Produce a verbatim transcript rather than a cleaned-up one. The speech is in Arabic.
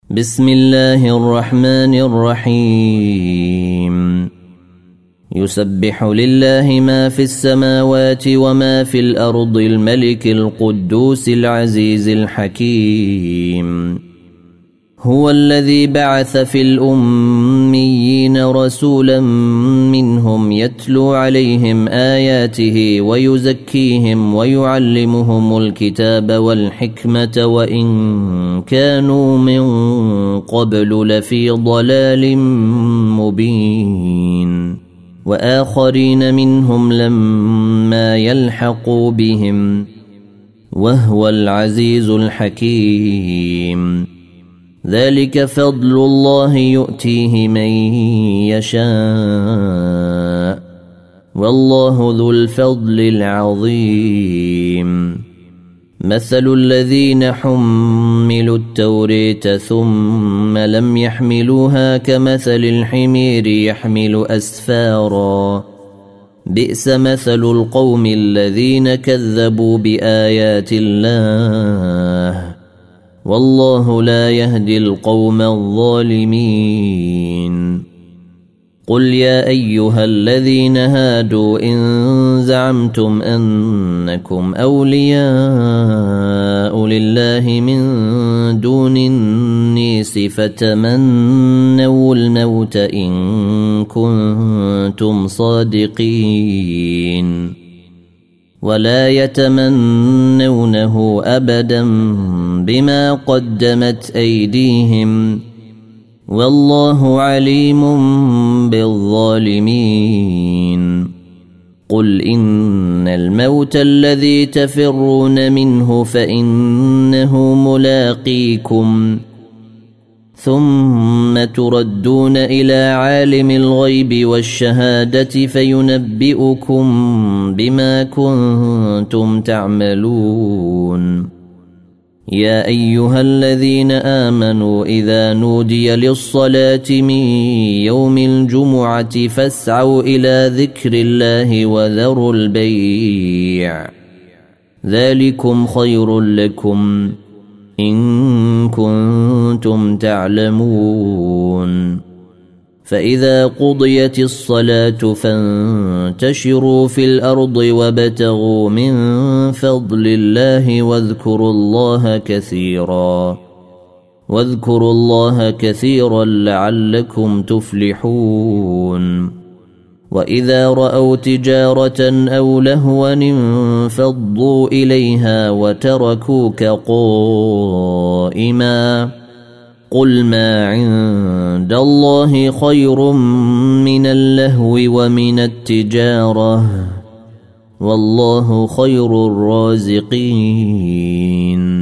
بسم الله الرحمن الرحيم يسبح لله ما في السماوات وما في الأرض الملك القدوس العزيز الحكيم هو الذي بعث في الأميين رسولا منهم يتلو عليهم آياته ويزكيهم ويعلمهم الكتاب والحكمة وإن كانوا من قبل لفي ضلال مبين وآخرين منهم لما يلحقوا بهم وهو العزيز الحكيم ذلك فضل الله يؤتيه من يشاء والله ذو الفضل العظيم مثل الذين حملوا التوراة ثم لم يحملوها كمثل الحمير يحمل أسفارا بئس مثل القوم الذين كذبوا بآيات الله والله لا يهدي القوم الظالمين قل يا أيها الذين هادوا إن زعمتم أنكم أولياء لله من دون الناس فتمنوا الموت إن كنتم صادقين ولا يتمنونه أبدا بما قدمت أيديهم والله عليم بالظالمين قل إن الموت الذي تفرون منه فإنه ملاقيكم ثم تردون إلى عالم الغيب والشهادة فينبئكم بما كنتم تعملون يا أيها الذين آمنوا إذا نودي للصلاة من يوم الجمعة فاسعوا إلى ذكر الله وذروا البيع ذلكم خير لكم إن كنتم تعلمون فإذا قضيت الصلاة فانتشروا في الأرض وابتغوا من فضل الله واذكروا الله كثيرا واذكروا الله كثيرا لعلكم تفلحون وإذا رأوا تجارة أو لهوا انفضوا إليها وتركوك قائما قل ما عند الله خير من اللهو ومن التجارة والله خير الرازقين